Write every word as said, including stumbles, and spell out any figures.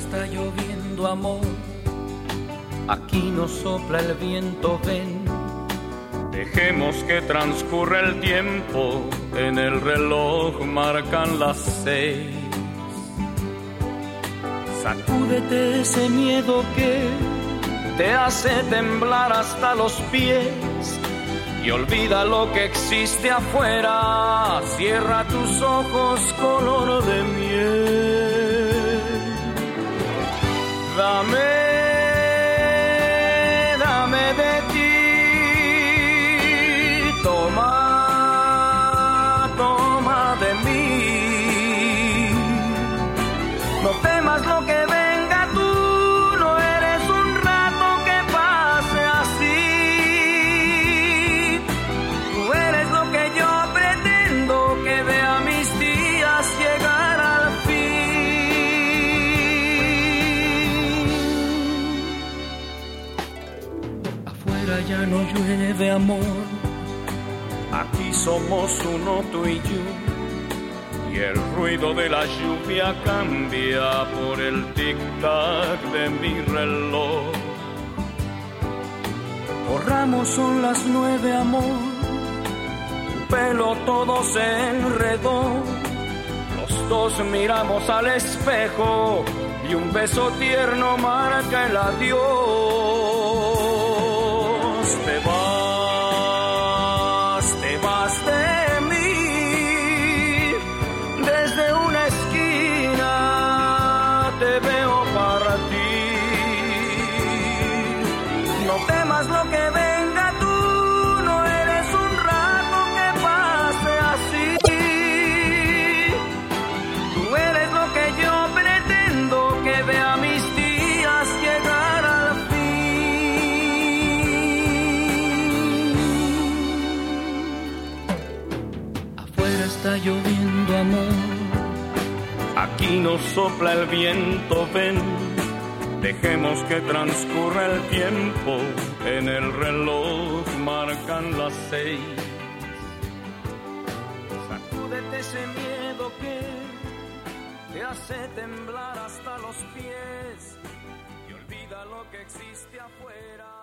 está lloviendo, amor. Aquí no sopla el viento, ven. Dejemos que transcurra el tiempo, en el reloj marcan las seis. Sacúdete ese miedo que te hace temblar hasta los pies y olvida lo que existe afuera. Cierra tus ojos color de miel. Dame, dame de ti. Toma, toma de mí. No temas lo que venga, tú no eres un rato que pase así. Tú eres lo que yo pretendo, que vea mis días llegar al fin. Afuera ya no llueve, amor. Aquí somos uno, tú y yo. Y el ruido de la lluvia cambia por el tic-tac de mi reloj. Corramos, son las nueve, amor. Tu pelo todo se enredó. Los dos miramos al espejo y un beso tierno marca el adiós. Te vas, te vas de desde una esquina te veo para ti. No temas lo que venga, tú no eres un rato que pase así. Tú eres lo que yo pretendo, que vea mis días llegar al fin. Afuera está lloviendo, amor. Aquí no sopla el viento, ven. Dejemos que transcurra el tiempo, en el reloj marcan las seis. Sacúdete ese miedo que te hace temblar hasta los pies y olvida lo que existe afuera.